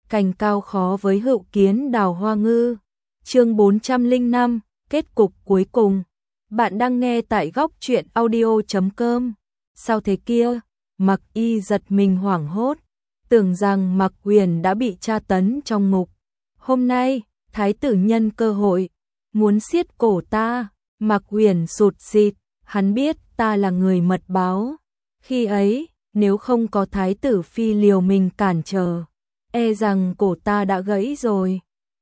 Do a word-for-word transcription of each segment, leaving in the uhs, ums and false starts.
cành cao khó với hữu kiến đào hoa ngư. Chương bốn trăm lẻ năm, kết cục cuối cùng. Bạn đang nghe tại góc truyện audio chấm com. Sao thế kia? Mặc Y giật mình hoảng hốt, tưởng rằng Mặc Huyền đã bị tra tấn trong ngục. Hôm nay, thái tử nhân cơ hội muốn siết cổ ta. Mặc Huyền sụt sịt, hắn biết ta là người mật báo. Khi ấy, nếu không có thái tử phi liều mình cản trở, e rằng cổ ta đã gãy rồi.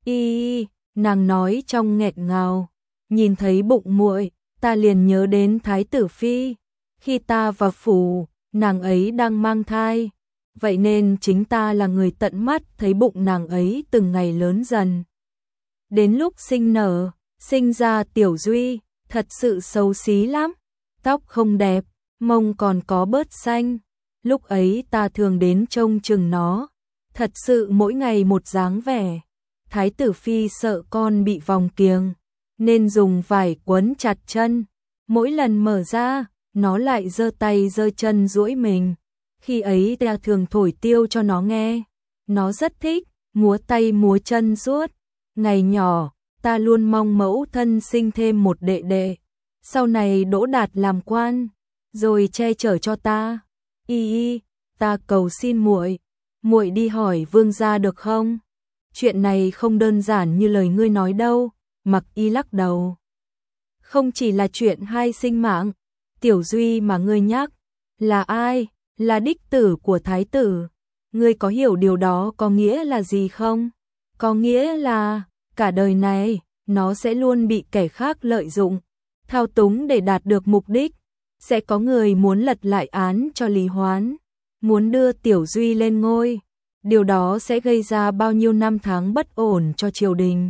Y, nàng nói trong nghẹn ngào, nhìn thấy bụng muội, ta liền nhớ đến thái tử phi. Khi ta vào phủ, nàng ấy đang mang thai, vậy nên chính ta là người tận mắt thấy bụng nàng ấy từng ngày lớn dần. Đến lúc sinh nở, sinh ra Tiểu Duy, thật sự xấu xí lắm, tóc không đẹp, mông còn có bớt xanh. Lúc ấy ta thường đến trông chừng nó, thật sự mỗi ngày một dáng vẻ. Thái tử phi sợ con bị vòng kiềng, nên dùng vải quấn chặt chân. Mỗi lần mở ra, nó lại giơ tay giơ chân duỗi mình. Khi ấy ta thường thổi tiêu cho nó nghe, nó rất thích, múa tay múa chân suốt. Ngày nhỏ, ta luôn mong mẫu thân sinh thêm một đệ đệ, sau này đỗ đạt làm quan, rồi che chở cho ta. Y y, ta cầu xin muội, muội đi hỏi vương gia được không? Chuyện này không đơn giản như lời ngươi nói đâu. Mặc Y lắc đầu. Không chỉ là chuyện hai sinh mạng, Tiểu Duy mà ngươi nhắc là ai? Là đích tử của thái tử. Ngươi có hiểu điều đó có nghĩa là gì không? Có nghĩa là cả đời này nó sẽ luôn bị kẻ khác lợi dụng, thao túng để đạt được mục đích. Sẽ có người muốn lật lại án cho Lý Hoán, muốn đưa Tiểu Duy lên ngôi. Điều đó sẽ gây ra bao nhiêu năm tháng bất ổn cho triều đình,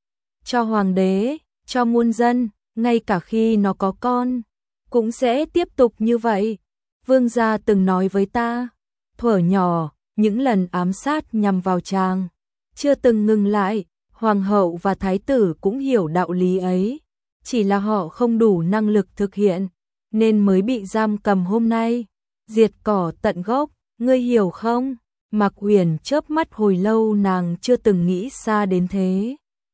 cho hoàng đế, cho muôn dân. Ngay cả khi nó có con, cũng sẽ tiếp tục như vậy. Vương gia từng nói với ta, thuở nhỏ, những lần ám sát nhằm vào chàng chưa từng ngừng lại. Hoàng hậu và thái tử cũng hiểu đạo lý ấy, chỉ là họ không đủ năng lực thực hiện, nên mới bị giam cầm hôm nay, diệt cỏ tận gốc. Ngươi hiểu không? Mặc Huyền chớp mắt hồi lâu, nàng chưa từng nghĩ xa đến thế.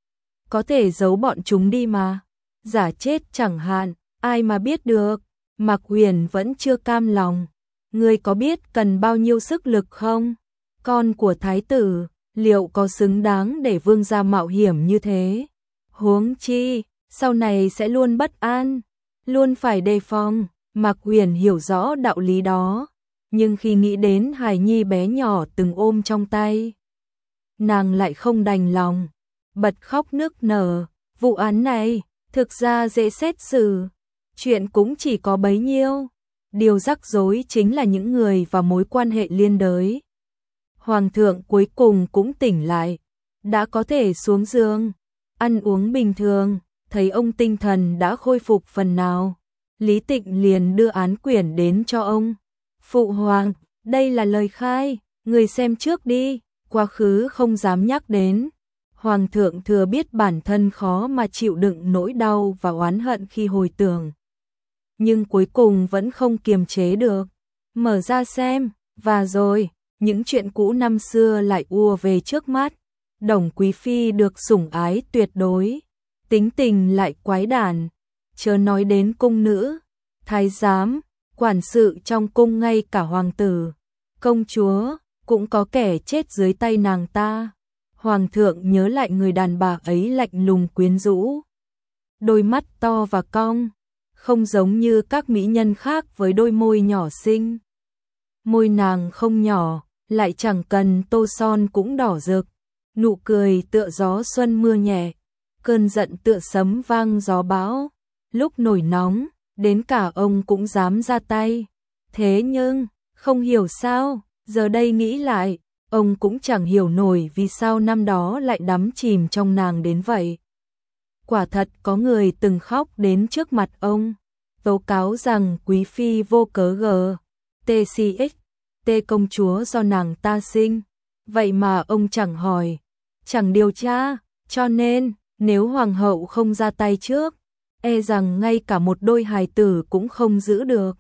Có thể giấu bọn chúng đi mà, giả chết chẳng hạn, ai mà biết được. Mặc Huyền vẫn chưa cam lòng. Ngươi có biết cần bao nhiêu sức lực không? Con của thái tử, liệu có xứng đáng để vương gia mạo hiểm như thế? Huống chi, sau này sẽ luôn bất an, luôn phải đề phòng. Mặc Huyền hiểu rõ đạo lý đó, nhưng khi nghĩ đến hài nhi bé nhỏ từng ôm trong tay, nàng lại không đành lòng, bật khóc nức nở. Vụ án này thực ra dễ xét xử, chuyện cũng chỉ có bấy nhiêu. Điều rắc rối chính là những người và mối quan hệ liên đới. Hoàng thượng cuối cùng cũng tỉnh lại, đã có thể xuống giường, ăn uống bình thường. Thấy ông tinh thần đã khôi phục phần nào, Lý Tịnh liền đưa án quyển đến cho ông. Phụ hoàng, đây là lời khai, người xem trước đi. Quá khứ không dám nhắc đến. Hoàng thượng thừa biết bản thân khó mà chịu đựng nỗi đau và oán hận khi hồi tưởng, nhưng cuối cùng vẫn không kiềm chế được, mở ra xem. Và rồi, những chuyện cũ năm xưa lại ùa về trước mắt. Đồng quý phi được sủng ái tuyệt đối, tính tình lại quái đản, chớ nói đến cung nữ, thái giám, quản sự trong cung, ngay cả hoàng tử, công chúa cũng có kẻ chết dưới tay nàng ta. Hoàng thượng nhớ lại người đàn bà ấy lạnh lùng quyến rũ, đôi mắt to và cong, không giống như các mỹ nhân khác với đôi môi nhỏ xinh. Môi nàng không nhỏ, lại chẳng cần tô son cũng đỏ rực, nụ cười tựa gió xuân mưa nhẹ, cơn giận tựa sấm vang gió bão. Lúc nổi nóng, đến cả ông cũng dám ra tay. Thế nhưng, không hiểu sao, giờ đây nghĩ lại, ông cũng chẳng hiểu nổi vì sao năm đó lại đắm chìm trong nàng đến vậy. Quả thật có người từng khóc đến trước mặt ông, tố cáo rằng quý phi vô cớ gờ, tê xê ích, tê công chúa do nàng ta sinh. Vậy mà ông chẳng hỏi, chẳng điều tra, cho nên nếu hoàng hậu không ra tay trước, e rằng ngay cả một đôi hài tử cũng không giữ được.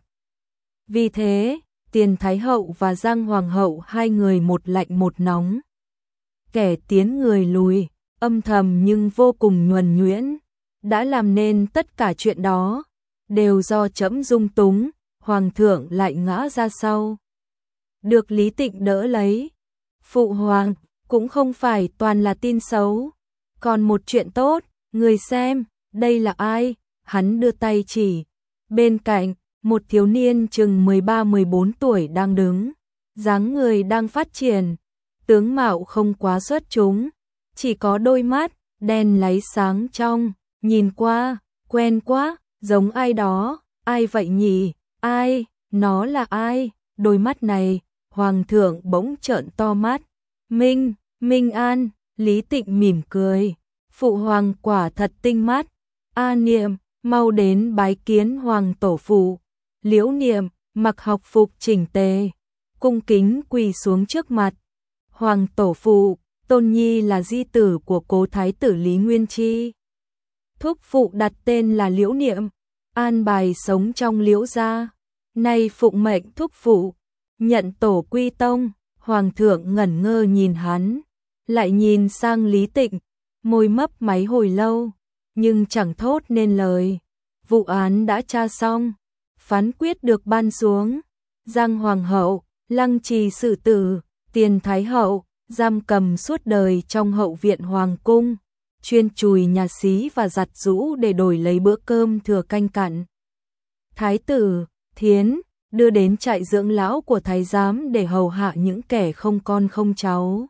Vì thế, Tiền Thái hậu và Giang hoàng hậu hai người một lạnh một nóng. kẻ tiến người lùi, âm thầm nhưng vô cùng nhuần nhuyễn, đã làm nên tất cả chuyện đó, đều do trẫm dung túng, hoàng thượng lại ngã ra sau. Được Lý Tịnh đỡ lấy. Phụ hoàng, cũng không phải toàn là tin xấu, còn một chuyện tốt, người xem, đây là ai? Hắn đưa tay chỉ. Bên cạnh, một thiếu niên chừng mười ba mười bốn tuổi đang đứng, dáng người đang phát triển, tướng mạo không quá xuất chúng, chỉ có đôi mắt đen láy sáng trong, nhìn qua, quen quá, giống ai đó, ai vậy nhỉ? Ai? Nó là ai? Đôi mắt này, hoàng thượng bỗng trợn to mắt. Minh, Minh An, Lý Tịnh mỉm cười, phụ hoàng quả thật tinh mắt. A Niệm, mau đến bái kiến hoàng tổ phụ. Liễu Niệm mặc học phục chỉnh tề, cung kính quỳ xuống trước mặt. Hoàng tổ phụ, Tôn Nhi là di tử của cố thái tử Lý Nguyên Chi. Thúc phụ đặt tên là Liễu Niệm, an bài sống trong Liễu gia. Nay phụng mệnh thúc phụ, nhận tổ quy tông. Hoàng thượng ngẩn ngơ nhìn hắn, lại nhìn sang Lý Tịnh, môi mấp máy hồi lâu, nhưng chẳng thốt nên lời. Vụ án đã tra xong, phán quyết được ban xuống. Giang hoàng hậu, lăng trì xử tử, Tiền thái hậu, giam cầm suốt đời trong hậu viện hoàng cung, chuyên chùi nhà xí và giặt giũ để đổi lấy bữa cơm thừa canh cặn. Thái tử Thiến đưa đến trại dưỡng lão của thái giám để hầu hạ những kẻ không con không cháu.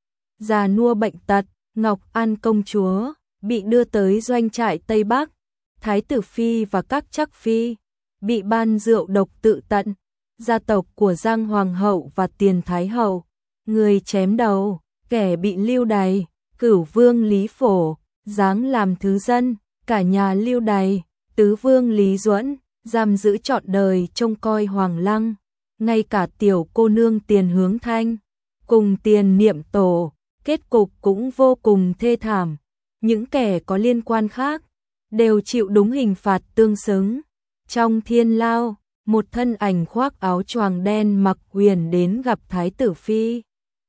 Già nua bệnh tật, Ngọc An công chúa bị đưa tới doanh trại Tây Bắc. Thái tử phi và các trắc phi bị ban rượu độc tự tận. Gia tộc của Giang hoàng hậu và Tiền thái hậu, người chém đầu, kẻ bị lưu đày. Cửu vương Lý Phổ giáng làm thứ dân, cả nhà lưu đày. Tứ vương Lý Duẫn giam giữ trọn đời trông coi Hoàng Lăng, ngay cả tiểu cô nương Tiền Hướng Thanh cùng Tiền Niệm Tổ, kết cục cũng vô cùng thê thảm. Những kẻ có liên quan khác đều chịu đúng hình phạt tương xứng. Trong thiên lao, một thân ảnh khoác áo choàng đen mặc huyền đến gặp Thái tử phi.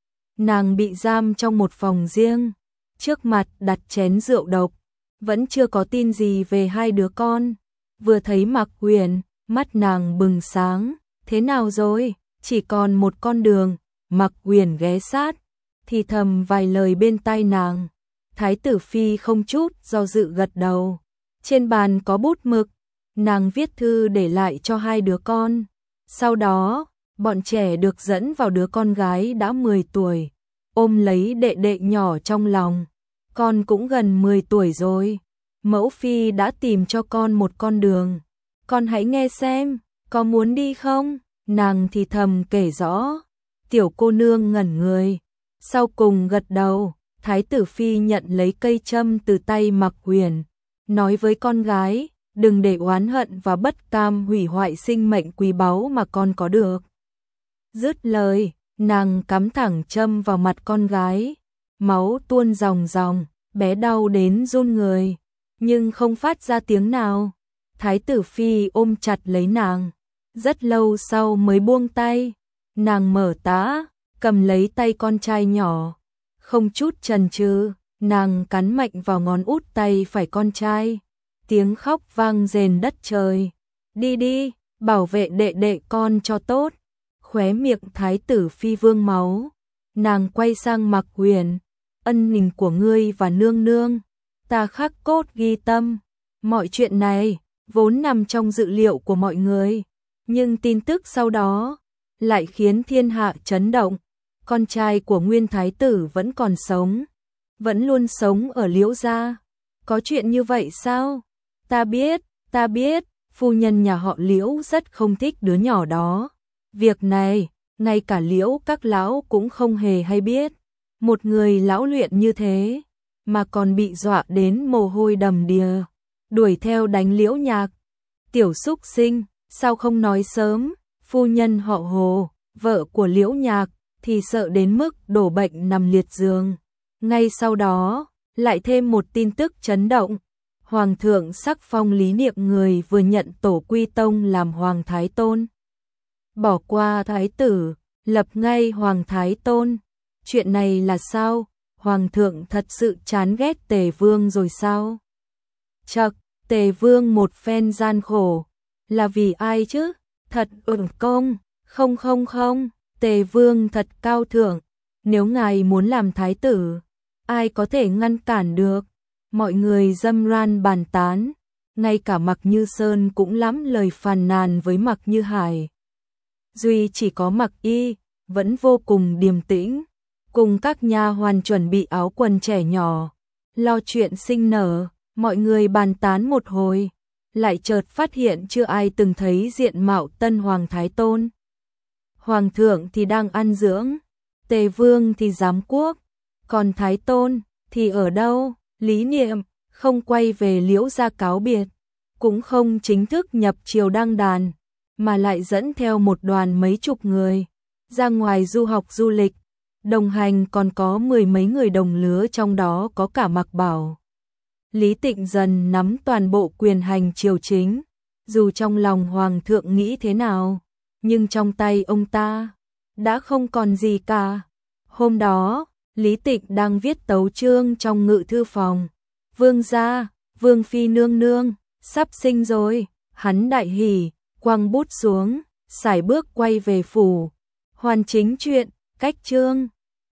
Nàng bị giam trong một phòng riêng, trước mặt đặt chén rượu độc, vẫn chưa có tin gì về hai đứa con. Vừa thấy Mạc Huyền, mắt nàng bừng sáng, thế nào rồi, chỉ còn một con đường. Mạc Huyền ghé sát, thì thầm vài lời bên tai nàng. Thái tử phi không chút do dự gật đầu. Trên bàn có bút mực, nàng viết thư để lại cho hai đứa con. Sau đó, bọn trẻ được dẫn vào đứa con gái đã mười tuổi, ôm lấy đệ đệ nhỏ trong lòng. Con cũng gần mười tuổi rồi. Mẫu phi đã tìm cho con một con đường, con hãy nghe xem, có muốn đi không? Nàng thì thầm kể rõ. Tiểu cô nương ngẩn người, sau cùng gật đầu. Thái tử phi nhận lấy cây châm từ tay Mạc Huyền, nói với con gái, đừng để oán hận và bất cam hủy hoại sinh mệnh quý báu mà con có được. Dứt lời, nàng cắm thẳng châm vào mặt con gái, máu tuôn ròng ròng, bé đau đến run người, nhưng không phát ra tiếng nào. Thái tử phi ôm chặt lấy nàng, rất lâu sau mới buông tay. Nàng mở tã, cầm lấy tay con trai nhỏ, không chút chần chừ, nàng cắn mạnh vào ngón út tay phải con trai. Tiếng khóc vang rền đất trời. Đi đi, bảo vệ đệ đệ con cho tốt. Khóe miệng thái tử phi vương máu. Nàng quay sang Mạc Huyền, ân tình của ngươi và nương nương, ta khắc cốt ghi tâm. Mọi chuyện này vốn nằm trong dự liệu của mọi người, nhưng tin tức sau đó lại khiến thiên hạ chấn động. Con trai của nguyên thái tử vẫn còn sống, vẫn luôn sống ở Liễu gia. Có chuyện như vậy sao? Ta biết, ta biết, phu nhân nhà họ Liễu rất không thích đứa nhỏ đó. Việc này, ngay cả Liễu các lão cũng không hề hay biết. Một người lão luyện như thế, mà còn bị dọa đến mồ hôi đầm đìa, đuổi theo đánh Liễu Nhạc. Tiểu xúc sinh, sao không nói sớm? Phu nhân họ Hồ, vợ của Liễu Nhạc, thì sợ đến mức đổ bệnh nằm liệt giường. Ngay sau đó, lại thêm một tin tức chấn động. Hoàng thượng sắc phong Lý Niệm người vừa nhận tổ quy tông làm Hoàng Thái Tôn. Bỏ qua Thái tử, lập ngay Hoàng Thái Tôn. Chuyện này là sao? Hoàng thượng thật sự chán ghét Tề Vương rồi sao? Chậc, Tề Vương một phen gian khổ, là vì ai chứ? Thật uổng công, không không không, Tề Vương thật cao thượng, nếu ngài muốn làm thái tử, ai có thể ngăn cản được? Mọi người râm ran bàn tán, ngay cả Mạc Như Sơn cũng lắm lời phàn nàn với Mạc Như Hải. Duy chỉ có Mạc Y vẫn vô cùng điềm tĩnh, cùng các nha hoàn chuẩn bị áo quần trẻ nhỏ, lo chuyện sinh nở. Mọi người bàn tán một hồi, lại chợt phát hiện chưa ai từng thấy diện mạo tân hoàng thái tôn. Hoàng thượng thì đang ăn dưỡng, Tề Vương thì giám quốc, còn thái tôn thì ở đâu? Lý Niệm không quay về Liễu gia cáo biệt, cũng không chính thức nhập triều đăng đàn, mà lại dẫn theo một đoàn mấy chục người ra ngoài du học du lịch, đồng hành còn có mười mấy người đồng lứa, trong đó có cả Mạc Bảo. Lý Tịnh dần nắm toàn bộ quyền hành triều chính, dù trong lòng hoàng thượng nghĩ thế nào, nhưng trong tay ông ta đã không còn gì cả. Hôm đó, Lý Tịnh đang viết tấu chương trong ngự thư phòng. Vương gia, Vương phi nương nương, sắp sinh rồi. Hắn đại hỉ, quăng bút xuống, sải bước quay về phủ. Hoàn chính chuyện, cách chương.